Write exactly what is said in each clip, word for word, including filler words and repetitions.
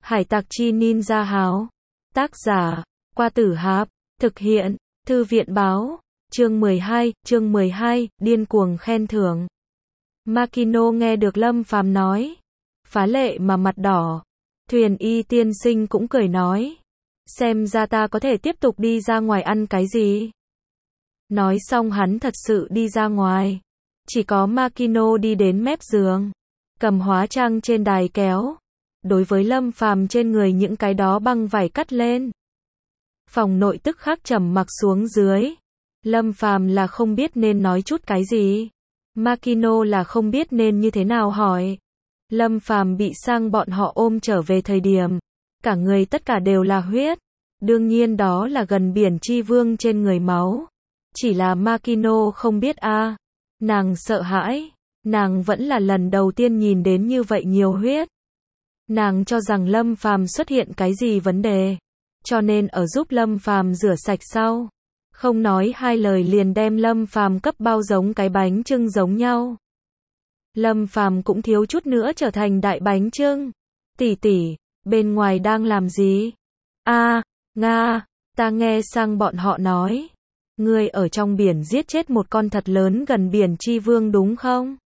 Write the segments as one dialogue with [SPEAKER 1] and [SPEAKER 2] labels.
[SPEAKER 1] Hải tặc chi ninja háo. Tác giả, Qua Tử Hạp. Thực hiện, Thư viện báo. Chương mười hai, chương mười hai, điên cuồng khen thưởng. Makino nghe được Lâm Phàm nói. Phá lệ mà mặt đỏ. Thuyền y tiên sinh cũng cười nói. Xem ra ta có thể tiếp tục đi ra ngoài ăn cái gì. Nói xong hắn thật sự đi ra ngoài. Chỉ có Makino đi đến mép giường. Cầm hóa trang trên đài kéo. Đối với Lâm Phàm trên người những cái đó băng vải cắt lên. Phòng nội tức khắc trầm mặc xuống dưới. Lâm Phàm là không biết nên nói chút cái gì. Makino là không biết nên như thế nào hỏi. Lâm Phàm bị sang bọn họ ôm trở về thời điểm. Cả người tất cả đều là huyết. Đương nhiên đó là gần biển chi vương trên người máu. Chỉ là Makino không biết a à. Nàng sợ hãi. Nàng vẫn là lần đầu tiên nhìn đến như vậy nhiều huyết. Nàng cho rằng Lâm Phàm xuất hiện cái gì vấn đề. Cho nên ở giúp Lâm Phàm rửa sạch sau. Không nói hai lời liền đem Lâm Phàm cấp bao giống cái bánh chưng giống nhau. Lâm Phàm cũng thiếu chút nữa trở thành đại bánh chưng. Tỷ tỷ, bên ngoài đang làm gì? A, Nga, ta nghe sang bọn họ nói. Ngươi ở trong biển giết chết một con thật lớn gần biển chi vương đúng không?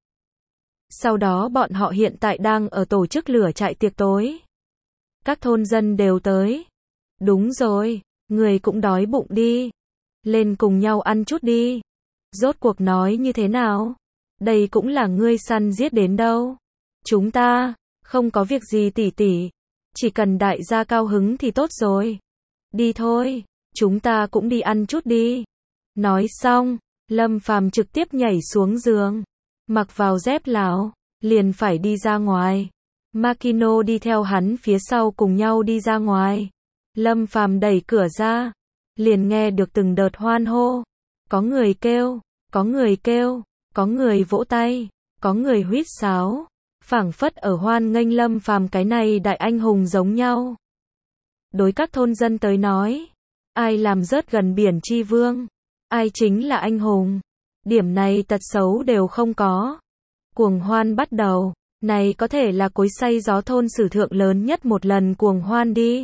[SPEAKER 1] Sau đó bọn họ hiện tại đang ở tổ chức lửa trại tiệc tối. Các thôn dân đều tới. Đúng rồi, người cũng đói bụng đi. Lên cùng nhau ăn chút đi. Rốt cuộc nói như thế nào? Đây cũng là ngươi săn giết đến đâu. Chúng ta, không có việc gì tỷ tỷ. Chỉ cần đại gia cao hứng thì tốt rồi. Đi thôi, chúng ta cũng đi ăn chút đi. Nói xong, Lâm Phàm trực tiếp nhảy xuống giường. Mặc vào dép lào, liền phải đi ra ngoài. Makino đi theo hắn phía sau cùng nhau đi ra ngoài. Lâm Phàm đẩy cửa ra, liền nghe được từng đợt hoan hô. Có người kêu, có người kêu, có người vỗ tay, có người huýt sáo, phảng phất ở hoan nghênh Lâm Phàm cái này đại anh hùng giống nhau. Đối các thôn dân tới nói, ai làm rớt gần biển chi vương, ai chính là anh hùng. Điểm này tật xấu đều không có. Cuồng hoan bắt đầu, này có thể là cối xay gió thôn sử thượng lớn nhất một lần cuồng hoan đi.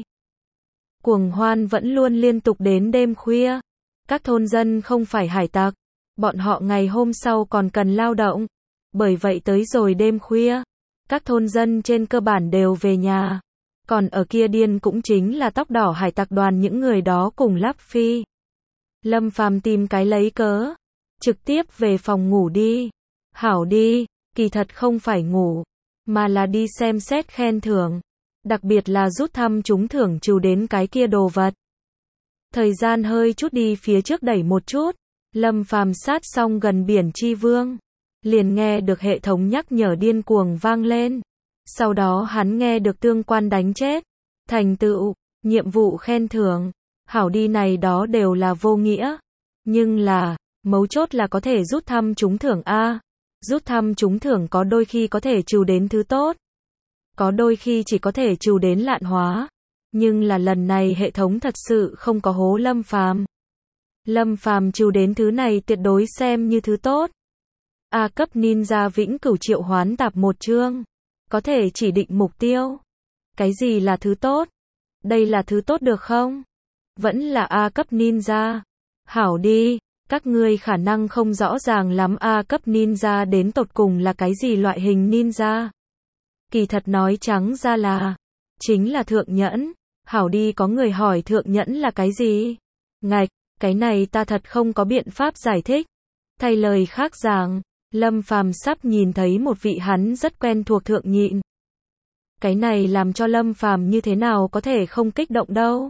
[SPEAKER 1] Cuồng hoan vẫn luôn liên tục đến đêm khuya. Các thôn dân không phải hải tặc, bọn họ ngày hôm sau còn cần lao động. Bởi vậy tới rồi đêm khuya, các thôn dân trên cơ bản đều về nhà. Còn ở kia điên cũng chính là tóc đỏ hải tặc đoàn những người đó cùng Láp Phi. Lâm Phàm tìm cái lấy cớ, trực tiếp về phòng ngủ đi. Hảo đi, kỳ thật không phải ngủ, mà là đi xem xét khen thưởng. Đặc biệt là rút thăm trúng thưởng trừ đến cái kia đồ vật. Thời gian hơi chút đi phía trước đẩy một chút. Lâm Phàm sát xong gần biển chi vương. Liền nghe được hệ thống nhắc nhở điên cuồng vang lên. Sau đó hắn nghe được tương quan đánh chết. Thành tựu, nhiệm vụ khen thưởng. Hảo đi này đó đều là vô nghĩa. Nhưng là, mấu chốt là có thể rút thăm trúng thưởng A. Rút thăm trúng thưởng có đôi khi có thể trừ đến thứ tốt. Có đôi khi chỉ có thể trừ đến lạn hóa. Nhưng là lần này hệ thống thật sự không có hố Lâm Phàm. Lâm Phàm trừ đến thứ này tuyệt đối xem như thứ tốt. A cấp ninja vĩnh cửu triệu hoán tạp một chương. Có thể chỉ định mục tiêu. Cái gì là thứ tốt? Đây là thứ tốt được không? Vẫn là A cấp ninja. Hảo đi, các ngươi khả năng không rõ ràng lắm A cấp ninja đến tột cùng là cái gì loại hình ninja. Kỳ thật nói trắng ra là, chính là thượng nhẫn. Hảo đi có người hỏi thượng nhẫn là cái gì? Ngạch, cái này ta thật không có biện pháp giải thích. Thay lời khác giảng, Lâm Phàm sắp nhìn thấy một vị hắn rất quen thuộc thượng nhịn. Cái này làm cho Lâm Phàm như thế nào có thể không kích động đâu.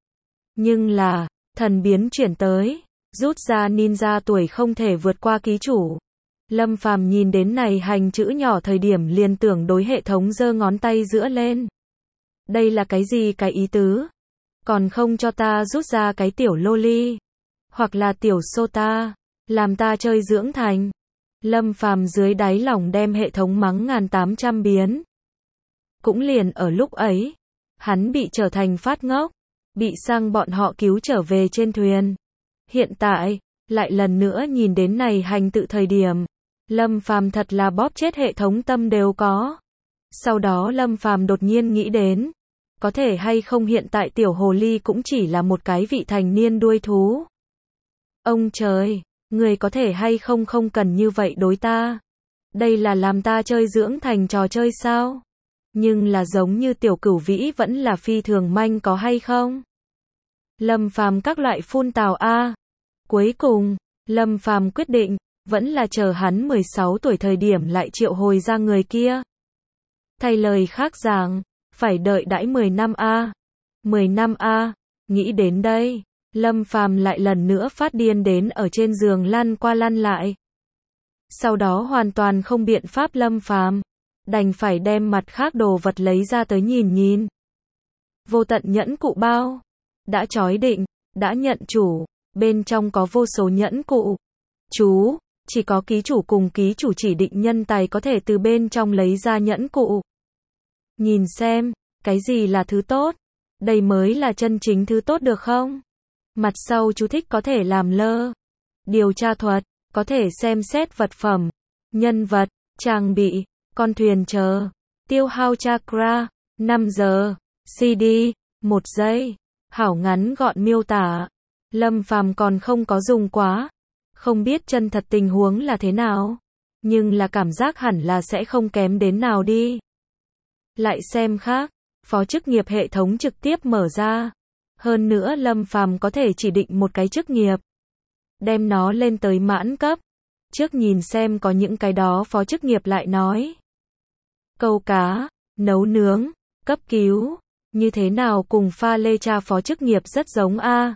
[SPEAKER 1] Nhưng là, thần biến chuyển tới, rút ra ninja tuổi không thể vượt qua ký chủ. Lâm Phàm nhìn đến này hành chữ nhỏ thời điểm liền tưởng đối hệ thống giơ ngón tay giữa lên. Đây là cái gì cái ý tứ? Còn không cho ta rút ra cái tiểu loli. Hoặc là tiểu sota. Làm ta chơi dưỡng thành. Lâm Phàm dưới đáy lòng đem hệ thống mắng ngàn tám trăm biến. Cũng liền ở lúc ấy. Hắn bị trở thành phát ngốc. Bị sang bọn họ cứu trở về trên thuyền. Hiện tại, lại lần nữa nhìn đến này hành tự thời điểm. Lâm Phàm thật là bóp chết hệ thống tâm đều có. Sau đó Lâm Phàm đột nhiên nghĩ đến. Có thể hay không hiện tại tiểu hồ ly cũng chỉ là một cái vị thành niên đuôi thú. Ông trời, người có thể hay không không cần như vậy đối ta. Đây là làm ta chơi dưỡng thành trò chơi sao? Nhưng là giống như tiểu cửu vĩ vẫn là phi thường manh có hay không? Lâm Phàm các loại phun tào a. Cuối cùng, Lâm Phàm quyết định, vẫn là chờ hắn mười sáu tuổi thời điểm lại triệu hồi ra người kia. Thay lời khác giảng, phải đợi đãi mười năm a. mười năm a, nghĩ đến đây, Lâm Phàm lại lần nữa phát điên đến ở trên giường lăn qua lăn lại. Sau đó hoàn toàn không biện pháp Lâm Phàm, đành phải đem mặt khác đồ vật lấy ra tới nhìn nhìn. Vô tận nhẫn cụ bao, đã chói định, đã nhận chủ, bên trong có vô số nhẫn cụ. Chú, chỉ có ký chủ cùng ký chủ chỉ định nhân tài có thể từ bên trong lấy ra nhẫn cụ. Nhìn xem, cái gì là thứ tốt? Đây mới là chân chính thứ tốt được không? Mặt sau chú thích có thể làm lơ. Điều tra thuật, có thể xem xét vật phẩm, nhân vật, trang bị, con thuyền chờ. Tiêu hao chakra, năm giờ. xê đê, một giây. Hảo ngắn gọn miêu tả. Lâm Phàm còn không có dùng quá. Không biết chân thật tình huống là thế nào. Nhưng là cảm giác hẳn là sẽ không kém đến nào đi. Lại xem khác. Phó chức nghiệp hệ thống trực tiếp mở ra. Hơn nữa Lâm Phàm có thể chỉ định một cái chức nghiệp. Đem nó lên tới mãn cấp. Trước nhìn xem có những cái đó phó chức nghiệp lại nói. Câu cá, nấu nướng, cấp cứu. Như thế nào cùng pha lê cha phó chức nghiệp rất giống a.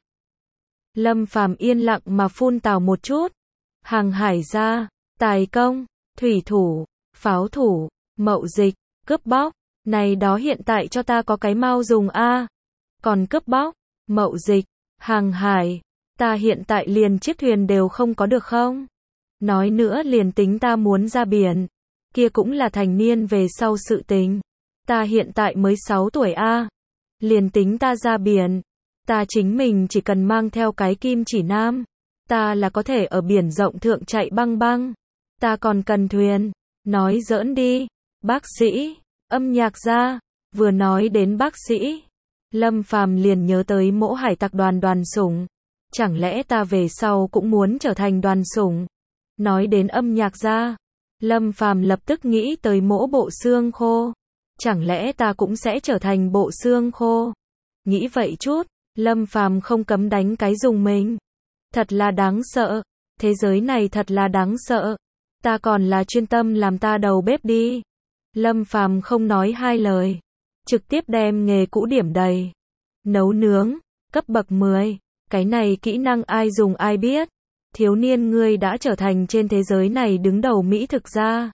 [SPEAKER 1] Lâm Phàm yên lặng mà phun tào một chút. Hàng hải gia, tài công, thủy thủ, pháo thủ, mậu dịch, cướp bóc. Này đó hiện tại cho ta có cái mau dùng a. Còn cướp bóc, mậu dịch, hàng hải, ta hiện tại liền chiếc thuyền đều không có được không? Nói nữa liền tính ta muốn ra biển, kia cũng là thành niên về sau sự tình. Ta hiện tại mới sáu tuổi a. Liền tính ta ra biển, ta chính mình chỉ cần mang theo cái kim chỉ nam, ta là có thể ở biển rộng thượng chạy băng băng. Ta còn cần thuyền, nói giỡn đi. Bác sĩ, âm nhạc gia, vừa nói đến bác sĩ, Lâm Phàm liền nhớ tới Mỗ hải tặc đoàn đoàn sủng. Chẳng lẽ ta về sau cũng muốn trở thành đoàn sủng? Nói đến âm nhạc gia, Lâm Phàm lập tức nghĩ tới Mỗ bộ xương khô. Chẳng lẽ ta cũng sẽ trở thành bộ xương khô? Nghĩ vậy chút, Lâm Phàm không cấm đánh cái dùng mình. Thật là đáng sợ, thế giới này thật là đáng sợ. Ta còn là chuyên tâm làm ta đầu bếp đi. Lâm Phàm không nói hai lời, trực tiếp đem nghề cũ điểm đầy. Nấu nướng, cấp bậc mười, cái này kỹ năng ai dùng ai biết. Thiếu niên ngươi đã trở thành trên thế giới này đứng đầu mỹ thực gia.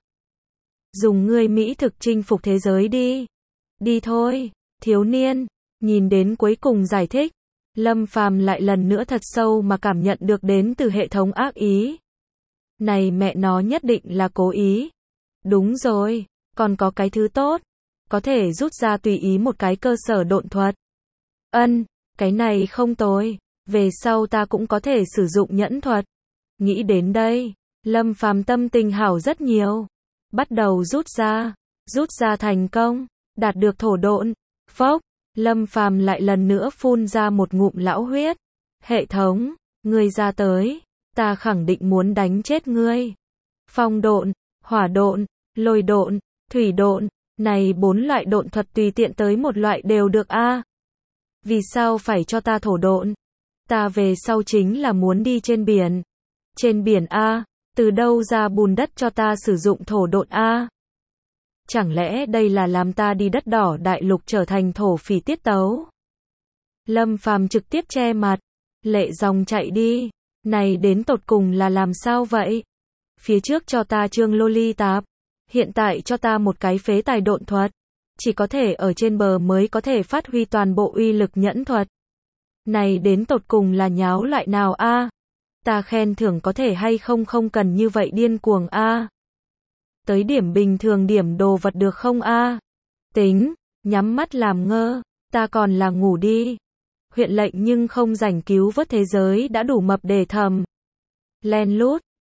[SPEAKER 1] Dùng ngươi mỹ thực chinh phục thế giới đi. Đi thôi, thiếu niên, nhìn đến cuối cùng giải thích, Lâm Phàm lại lần nữa thật sâu mà cảm nhận được đến từ hệ thống ác ý. Này mẹ nó nhất định là cố ý. Đúng rồi, còn có cái thứ tốt, có thể rút ra tùy ý một cái cơ sở độn thuật. Ân, cái này không tồi, về sau ta cũng có thể sử dụng nhẫn thuật. Nghĩ đến đây, Lâm Phàm tâm tình hảo rất nhiều. Bắt đầu rút ra, rút ra thành công, đạt được thổ độn. Phốc, Lâm Phàm lại lần nữa phun ra một ngụm lão huyết. Hệ thống, ngươi ra tới, ta khẳng định muốn đánh chết ngươi. Phong độn, hỏa độn, lôi độn, thủy độn, này bốn loại độn thuật tùy tiện tới một loại đều được a. Vì sao phải cho ta thổ độn? Ta về sau chính là muốn đi trên biển. Trên biển a, từ đâu ra bùn đất cho ta sử dụng thổ độn a? Chẳng lẽ đây là làm ta đi đất đỏ đại lục trở thành thổ phỉ tiết tấu? Lâm Phàm trực tiếp che mặt, lệ dòng chạy đi. Này đến tột cùng là làm sao vậy? Phía trước cho ta chương loli tạp, hiện tại cho ta một cái phế tài độn thuật. Chỉ có thể ở trên bờ mới có thể phát huy toàn bộ uy lực nhẫn thuật. Này đến tột cùng là nháo loại nào a? Ta khen thưởng có thể hay không không cần như vậy điên cuồng a. Tới điểm bình thường điểm đồ vật được không a? Tính, nhắm mắt làm ngơ, ta còn là ngủ đi. Huyện lệnh nhưng không rảnh cứu vớt thế giới đã đủ mập để thầm. Len lút,